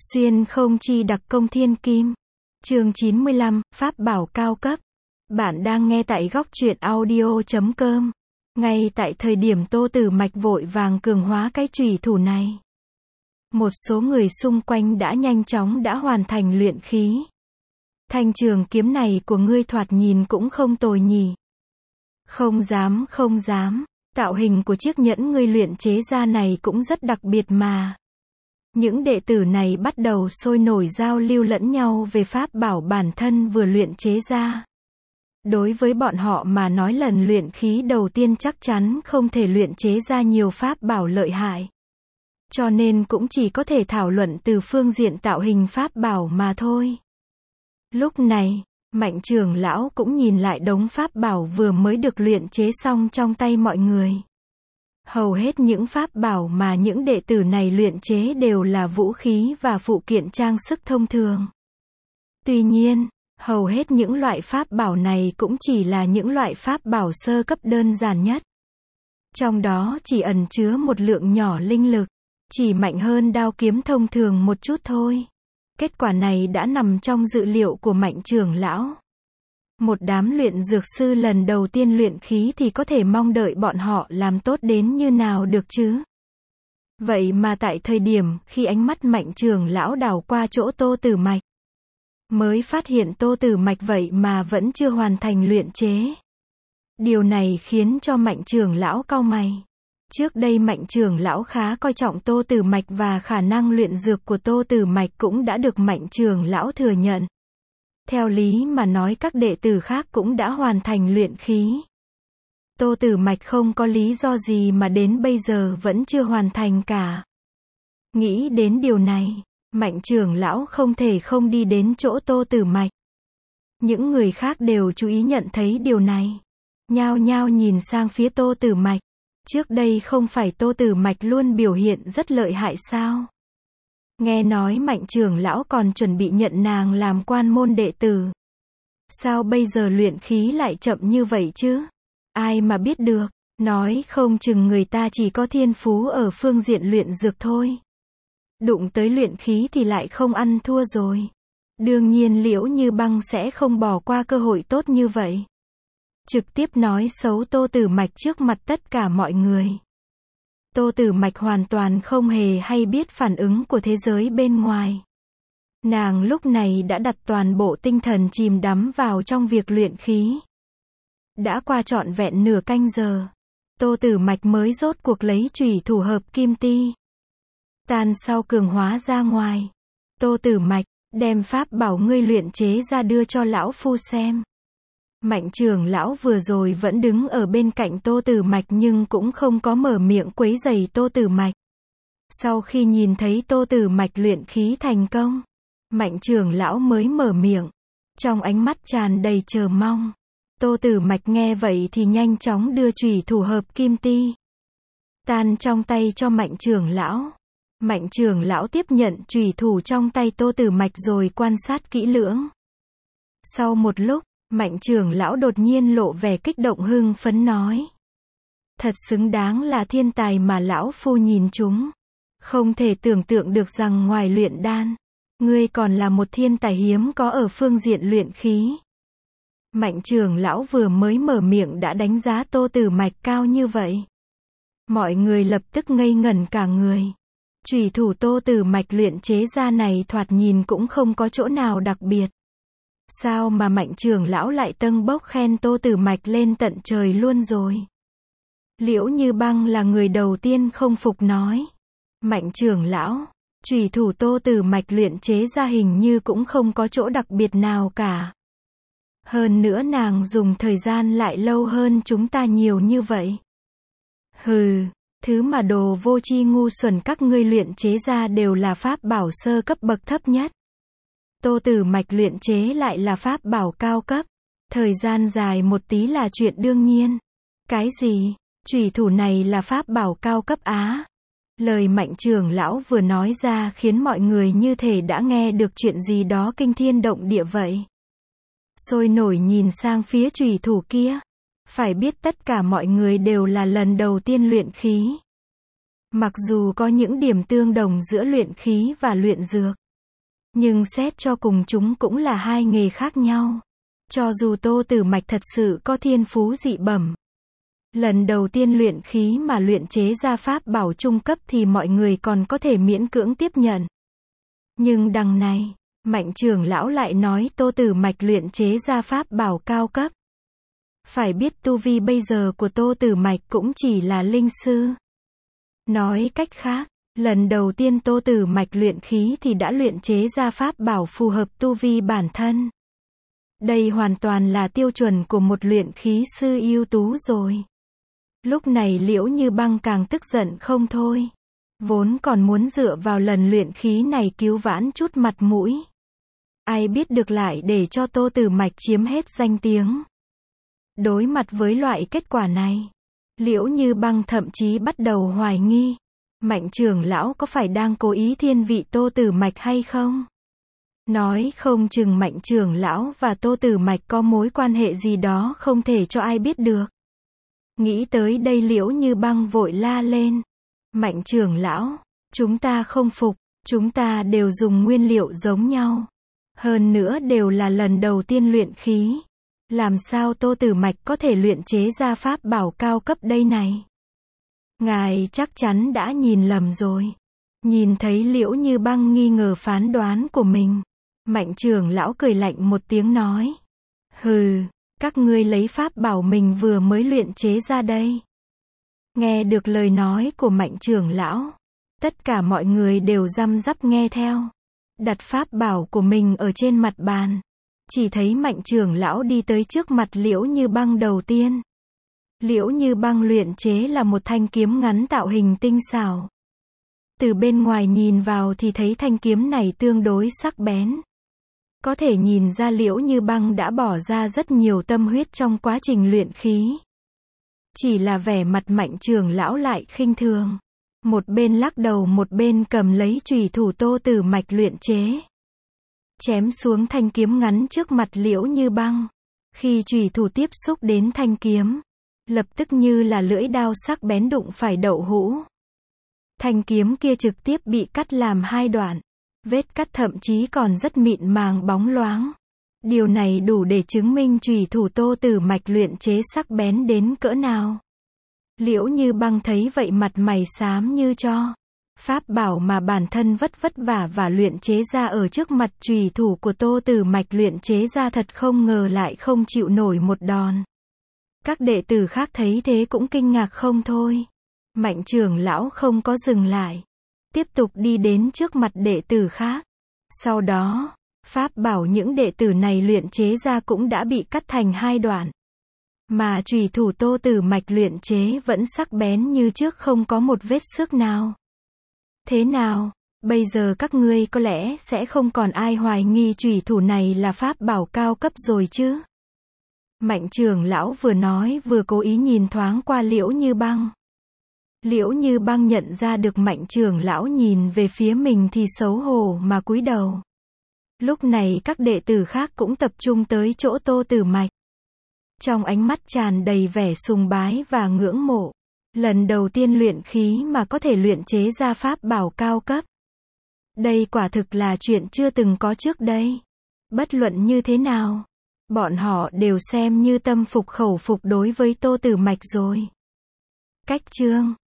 Xuyên không chi đặc công thiên kim. Chương 95, Pháp bảo cao cấp. Bạn đang nghe tại góc truyện audio.com. Ngay tại thời điểm Tô Tử Mạch vội vàng cường hóa cái chùy thủ này, một số người xung quanh đã nhanh chóng đã hoàn thành luyện khí. Thanh trường kiếm này của ngươi thoạt nhìn cũng không tồi nhỉ. Không dám, tạo hình của chiếc nhẫn ngươi luyện chế ra này cũng rất đặc biệt mà. Những đệ tử này bắt đầu sôi nổi giao lưu lẫn nhau về pháp bảo bản thân vừa luyện chế ra. Đối với bọn họ mà nói lần luyện khí đầu tiên chắc chắn không thể luyện chế ra nhiều pháp bảo lợi hại. Cho nên cũng chỉ có thể thảo luận từ phương diện tạo hình pháp bảo mà thôi. Lúc này, Mạnh trưởng lão cũng nhìn lại đống pháp bảo vừa mới được luyện chế xong trong tay mọi người. Hầu hết những pháp bảo mà những đệ tử này luyện chế đều là vũ khí và phụ kiện trang sức thông thường. Tuy nhiên, hầu hết những loại pháp bảo này cũng chỉ là những loại pháp bảo sơ cấp đơn giản nhất. Trong đó chỉ ẩn chứa một lượng nhỏ linh lực, chỉ mạnh hơn đao kiếm thông thường một chút thôi. Kết quả này đã nằm trong dự liệu của Mạnh trưởng lão. Một đám luyện dược sư lần đầu tiên luyện khí thì có thể mong đợi bọn họ làm tốt đến như nào được chứ. Vậy mà tại thời điểm khi ánh mắt Mạnh trưởng lão đảo qua chỗ Tô Tử Mạch, mới phát hiện Tô Tử Mạch vậy mà vẫn chưa hoàn thành luyện chế. Điều này khiến cho Mạnh trưởng lão cau mày. Trước đây Mạnh trưởng lão khá coi trọng Tô Tử Mạch và khả năng luyện dược của Tô Tử Mạch cũng đã được Mạnh trưởng lão thừa nhận. Theo lý mà nói các đệ tử khác cũng đã hoàn thành luyện khí. Tô Tử Mạch không có lý do gì mà đến bây giờ vẫn chưa hoàn thành cả. Nghĩ đến điều này, Mạnh trưởng lão không thể không đi đến chỗ Tô Tử Mạch. Những người khác đều chú ý nhận thấy điều này. Nhao nhao nhìn sang phía Tô Tử Mạch. Trước đây không phải Tô Tử Mạch luôn biểu hiện rất lợi hại sao? Nghe nói Mạnh trưởng lão còn chuẩn bị nhận nàng làm quan môn đệ tử. Sao bây giờ luyện khí lại chậm như vậy chứ? Ai mà biết được, nói không chừng người ta chỉ có thiên phú ở phương diện luyện dược thôi. Đụng tới luyện khí thì lại không ăn thua rồi. Đương nhiên Liễu Như Băng sẽ không bỏ qua cơ hội tốt như vậy. Trực tiếp nói xấu Tô Tử Mạch trước mặt tất cả mọi người. Tô Tử Mạch hoàn toàn không hề hay biết phản ứng của thế giới bên ngoài. Nàng lúc này đã đặt toàn bộ tinh thần chìm đắm vào trong việc luyện khí. Đã qua trọn vẹn nửa canh giờ, Tô Tử Mạch mới rốt cuộc lấy chùy thủ hợp kim ti tàn sau cường hóa ra ngoài. Tô Tử Mạch, đem pháp bảo ngươi luyện chế ra đưa cho lão phu xem. Mạnh trưởng lão vừa rồi vẫn đứng ở bên cạnh Tô Tử Mạch nhưng cũng không có mở miệng quấy rầy Tô Tử Mạch. Sau khi nhìn thấy Tô Tử Mạch luyện khí thành công, Mạnh trưởng lão mới mở miệng, trong ánh mắt tràn đầy chờ mong. Tô Tử Mạch nghe vậy thì nhanh chóng đưa chùy thủ hợp kim ti tàn trong tay cho Mạnh trưởng lão. Mạnh trưởng lão tiếp nhận chùy thủ trong tay Tô Tử Mạch rồi quan sát kỹ lưỡng. Sau một lúc, Mạnh trưởng lão đột nhiên lộ vẻ kích động hưng phấn nói. Thật xứng đáng là thiên tài mà lão phu nhìn chúng. Không thể tưởng tượng được rằng ngoài luyện đan, ngươi còn là một thiên tài hiếm có ở phương diện luyện khí. Mạnh trưởng lão vừa mới mở miệng đã đánh giá Tô Tử Mạch cao như vậy. Mọi người lập tức ngây ngẩn cả người. Chùy thủ Tô Tử Mạch luyện chế ra này thoạt nhìn cũng không có chỗ nào đặc biệt. Sao mà Mạnh trưởng lão lại tâng bốc khen Tô Tử Mạch lên tận trời luôn rồi? Liễu Như Băng là người đầu tiên không phục nói. Mạnh trưởng lão, chùy thủ Tô Tử Mạch luyện chế ra hình như cũng không có chỗ đặc biệt nào cả. Hơn nữa nàng dùng thời gian lại lâu hơn chúng ta nhiều như vậy. Hừ, thứ mà đồ vô tri ngu xuẩn các ngươi luyện chế ra đều là pháp bảo sơ cấp bậc thấp nhất. Tô Tử Mạch luyện chế lại là pháp bảo cao cấp. Thời gian dài một tí là chuyện đương nhiên. Cái gì? Chùy thủ này là pháp bảo cao cấp á? Lời Mạnh trưởng lão vừa nói ra khiến mọi người như thể đã nghe được chuyện gì đó kinh thiên động địa vậy. Sôi nổi nhìn sang phía chùy thủ kia. Phải biết tất cả mọi người đều là lần đầu tiên luyện khí. Mặc dù có những điểm tương đồng giữa luyện khí và luyện dược, Nhưng xét cho cùng chúng cũng là hai nghề khác nhau. Cho dù Tô Tử Mạch thật sự có thiên phú dị bẩm, lần đầu tiên luyện khí mà luyện chế ra pháp bảo trung cấp thì mọi người còn có thể miễn cưỡng tiếp nhận. Nhưng đằng này, Mạnh trưởng lão lại nói Tô Tử Mạch luyện chế ra pháp bảo cao cấp. Phải biết tu vi bây giờ của Tô Tử Mạch cũng chỉ là linh sư. Nói cách khác, lần đầu tiên Tô Tử Mạch luyện khí thì đã luyện chế ra pháp bảo phù hợp tu vi bản thân. Đây hoàn toàn là tiêu chuẩn của một luyện khí sư ưu tú rồi. Lúc này Liễu Như Băng càng tức giận không thôi. Vốn còn muốn dựa vào lần luyện khí này cứu vãn chút mặt mũi. Ai biết được lại để cho Tô Tử Mạch chiếm hết danh tiếng. Đối mặt với loại kết quả này, Liễu Như Băng thậm chí bắt đầu hoài nghi. Mạnh trưởng lão có phải đang cố ý thiên vị Tô Tử Mạch hay không? Nói không chừng Mạnh trưởng lão và Tô Tử Mạch có mối quan hệ gì đó không thể cho ai biết được. Nghĩ tới đây Liễu Như Băng vội la lên. Mạnh trưởng lão, chúng ta không phục, chúng ta đều dùng nguyên liệu giống nhau. Hơn nữa đều là lần đầu tiên luyện khí. Làm sao Tô Tử Mạch có thể luyện chế ra pháp bảo cao cấp đây này? Ngài chắc chắn đã nhìn lầm rồi. Nhìn thấy Liễu Như Băng nghi ngờ phán đoán của mình, Mạnh trưởng lão cười lạnh một tiếng nói. Hừ, các ngươi lấy pháp bảo mình vừa mới luyện chế ra đây. Nghe được lời nói của Mạnh trưởng lão, tất cả mọi người đều răm rắp nghe theo. Đặt pháp bảo của mình ở trên mặt bàn. Chỉ thấy Mạnh trưởng lão đi tới trước mặt Liễu Như Băng đầu tiên. Liễu Như Băng luyện chế là một thanh kiếm ngắn tạo hình tinh xảo. Từ bên ngoài nhìn vào thì thấy thanh kiếm này tương đối sắc bén. Có thể nhìn ra Liễu Như Băng đã bỏ ra rất nhiều tâm huyết trong quá trình luyện khí. Chỉ là vẻ mặt Mạnh trưởng lão lại khinh thường. Một bên lắc đầu một bên cầm lấy chùy thủ Tô Tử Mạch luyện chế. Chém xuống thanh kiếm ngắn trước mặt Liễu Như Băng. Khi chùy thủ tiếp xúc đến thanh kiếm, lập tức như là lưỡi đao sắc bén đụng phải đậu hũ. Thanh kiếm kia trực tiếp bị cắt làm hai đoạn. Vết cắt thậm chí còn rất mịn màng bóng loáng. Điều này đủ để chứng minh chùy thủ Tô Tử Mạch luyện chế sắc bén đến cỡ nào. Liễu Như Băng thấy vậy mặt mày xám như tro. Pháp bảo mà bản thân vất vả và luyện chế ra ở trước mặt chùy thủ của Tô Tử Mạch luyện chế ra thật không ngờ lại không chịu nổi một đòn. Các đệ tử khác thấy thế cũng kinh ngạc không thôi. Mạnh trưởng lão không có dừng lại. Tiếp tục đi đến trước mặt đệ tử khác. Sau đó, pháp bảo những đệ tử này luyện chế ra cũng đã bị cắt thành hai đoạn. Mà chùy thủ Tô Tử Mạch luyện chế vẫn sắc bén như trước không có một vết xước nào. Thế nào, bây giờ các ngươi có lẽ sẽ không còn ai hoài nghi chùy thủ này là pháp bảo cao cấp rồi chứ? Mạnh trưởng lão vừa nói vừa cố ý nhìn thoáng qua Liễu Như Băng. Liễu Như Băng nhận ra được Mạnh trưởng lão nhìn về phía mình thì xấu hổ mà cúi đầu. Lúc này các đệ tử khác cũng tập trung tới chỗ Tô Tử Mạch. Trong ánh mắt tràn đầy vẻ sùng bái và ngưỡng mộ. Lần đầu tiên luyện khí mà có thể luyện chế ra pháp bảo cao cấp. Đây quả thực là chuyện chưa từng có trước đây. Bất luận như thế nào, bọn họ đều xem như tâm phục khẩu phục đối với Tô Tử Mạch rồi. Cách chương